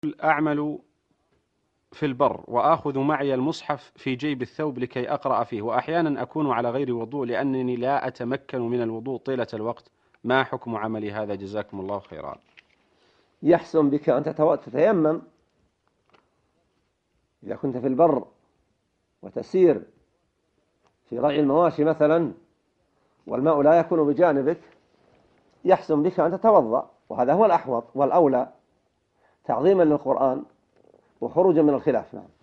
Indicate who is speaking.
Speaker 1: أعمل في البر وآخذ معي المصحف في جيب الثوب لكي أقرأ فيه، وأحيانا أكون على غير وضوء لأنني لا أتمكن من الوضوء طيلة الوقت. ما حكم عملي هذا؟ جزاكم الله خيرا.
Speaker 2: يحسن بك أن تتيمم إذا كنت في البر وتسير في رعي المواشي مثلا والماء لا يكون بجانبك، يحسن بك أن تتوضأ، وهذا هو الأحوط والأولى تعظيما للقرآن وخروجا من الخلاف. نعم.